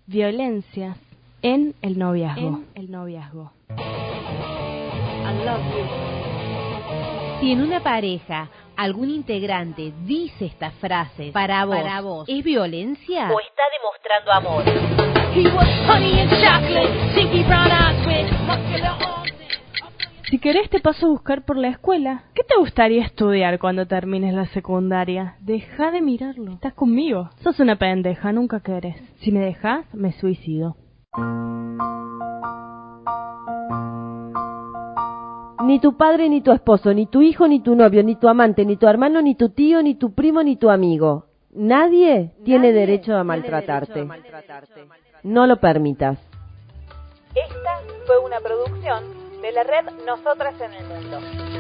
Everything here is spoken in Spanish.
Violencias en el noviazgo. Si en una pareja algún integrante dice estas frases para vos, ¿es violencia o está demostrando amor? Si querés te paso a buscar por la escuela. ¿Qué te gustaría estudiar cuando termines la secundaria? Deja de mirarlo. ¿Estás conmigo? Sos una pendeja, nunca querés. Si me dejás, me suicido. Ni tu padre, ni tu esposo, ni tu hijo, ni tu novio, ni tu amante, ni tu hermano, ni tu tío, ni tu primo, ni tu amigo. Nadie tiene derecho a maltratarte. No lo permitas. Esta fue una producción de la red Nosotras en el Mundo.